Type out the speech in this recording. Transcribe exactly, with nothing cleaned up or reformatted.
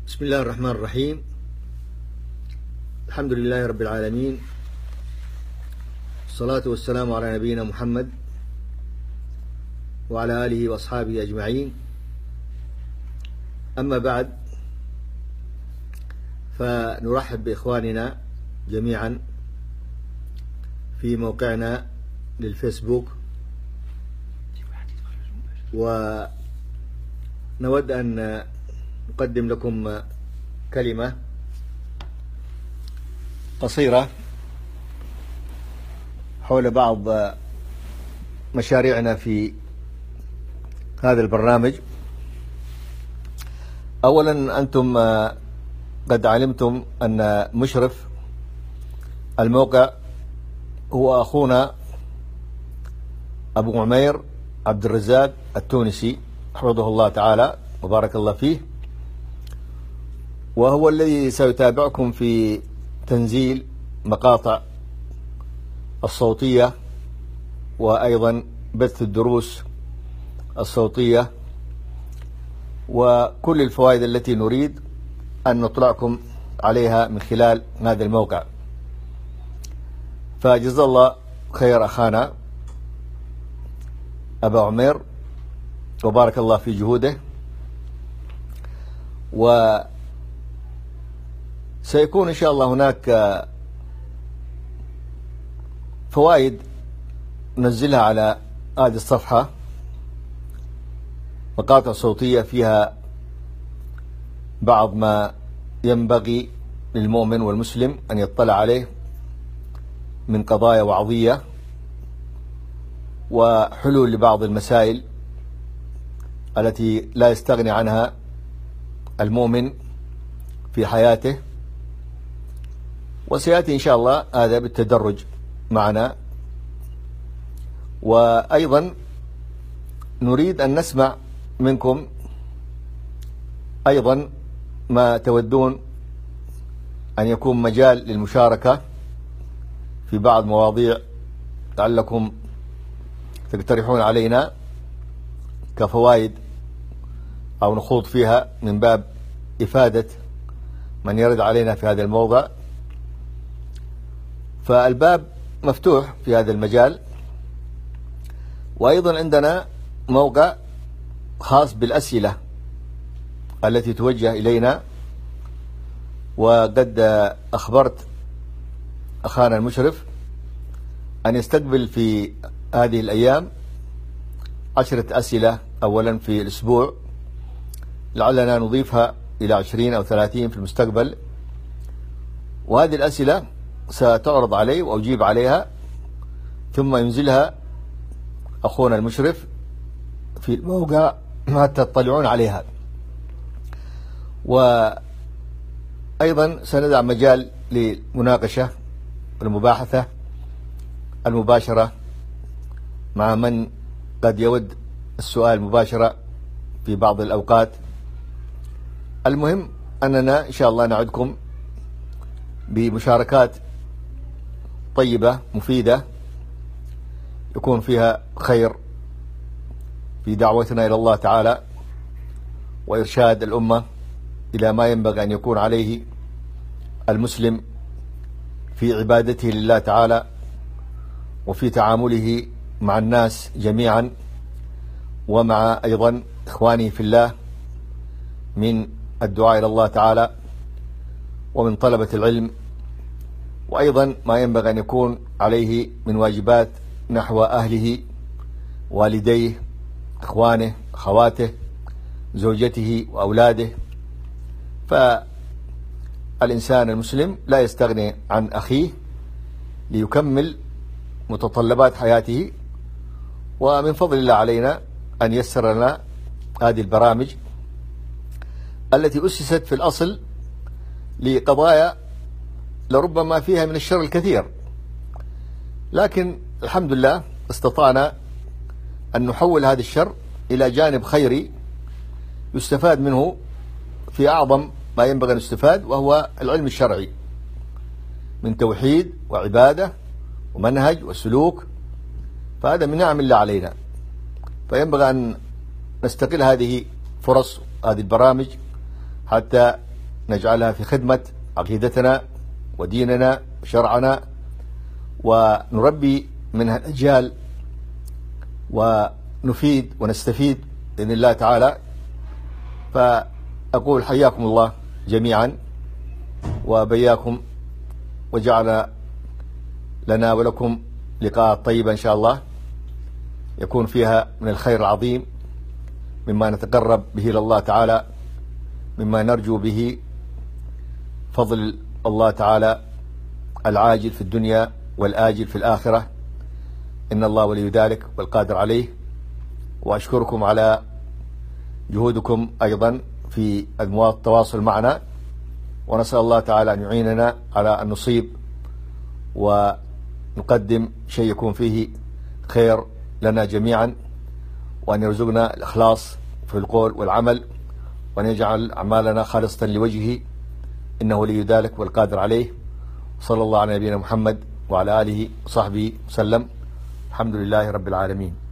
بسم الله الرحمن الرحيم. الحمد لله رب العالمين، الصلاة والسلام على نبينا محمد وعلى آله وأصحابه أجمعين. أما بعد، فنرحب بإخواننا جميعا في موقعنا للفيسبوك، ونود أن نقدم لكم كلمة قصيرة حول بعض مشاريعنا في هذا البرنامج. أولا، أنتم قد علمتم أن مشرف الموقع هو أخونا أبو عمير عبد الرزاق التونسي حفظه الله تعالى وبارك الله فيه، وهو الذي سيتابعكم في تنزيل مقاطع الصوتية وأيضا بث الدروس الصوتية وكل الفوائد التي نريد أن نطلعكم عليها من خلال هذا الموقع. فجزا الله خير أخانا أبا عمير وبارك الله في جهوده، وسيكون إن شاء الله هناك فوائد ننزلها على هذه الصفحة، مقاطع صوتية فيها بعض ما ينبغي للمؤمن والمسلم أن يطلع عليه من قضايا وعظية وحلول لبعض المسائل التي لا يستغني عنها المؤمن في حياته. وسيأتي إن شاء الله هذا بالتدرج معنا، وأيضا نريد أن نسمع منكم أيضا ما تودون أن يكون مجال للمشاركة في بعض مواضيع لعلكم تقترحون علينا كفوائد أو نخوض فيها من باب إفادة من يرد علينا في هذا الموضع. فالباب مفتوح في هذا المجال. وأيضا عندنا موقع خاص بالأسئلة التي توجه إلينا، وقد أخبرت أخانا المشرف أن يستقبل في هذه الأيام عشرة أسئلة أولا في الأسبوع، لعلنا نضيفها إلى عشرين أو ثلاثين في المستقبل. وهذه الأسئلة ستعرض علي وأجيب عليها، ثم ينزلها أخونا المشرف في الموقع حتى تطلعون عليها. وأيضا سندع مجال للمناقشة والمباحثة المباشرة مع من قد يود السؤال مباشرة في بعض الأوقات. المهم أننا إن شاء الله نعدكم بمشاركات طيبة مفيدة يكون فيها خير في دعوتنا إلى الله تعالى وإرشاد الأمة إلى ما ينبغي أن يكون عليه المسلم في عبادته لله تعالى وفي تعامله مع الناس جميعا، ومع أيضا إخوانه في الله من الدعاء إلى الله تعالى ومن طلبة العلم، وأيضا ما ينبغي أن يكون عليه من واجبات نحو أهله والديه إخوانه أخواته زوجته وأولاده. فالإنسان المسلم لا يستغني عن أخيه ليكمل متطلبات حياته. ومن فضل الله علينا أن يسر لنا هذه البرامج التي أسست في الأصل لقضايا لربما فيها من الشر الكثير، لكن الحمد لله استطعنا أن نحول هذا الشر إلى جانب خيري يستفاد منه في أعظم ما ينبغي أن يستفاد، وهو العلم الشرعي من توحيد وعبادة ومنهج وسلوك. فهذا من نعم الله علينا، فينبغي أن نستغل هذه فرص هذه البرامج حتى نجعلها في خدمة عقيدتنا وديننا وشرعنا، ونربي منها الأجيال ونفيد ونستفيد بإذن الله تعالى. فأقول حياكم الله جميعا وبياكم، وجعل لنا ولكم لقاء طيبا إن شاء الله يكون فيها من الخير العظيم مما نتقرب به إلى الله تعالى، مما نرجو به فضل الله تعالى العاجل في الدنيا والآجل في الآخرة. إن الله ولي ذلك والقادر عليه. وأشكركم على جهودكم أيضا في التواصل معنا، ونسأل الله تعالى أن يعيننا على أن نصيب ونقدم شيء يكون فيه خير لنا جميعا، وأن يرزقنا الإخلاص في القول والعمل، وأن يجعل أعمالنا خالصة لوجهه، إنه ولي ذلك والقادر عليه. صلى الله على نبينا محمد وعلى آله وصحبه وسلم. الحمد لله رب العالمين.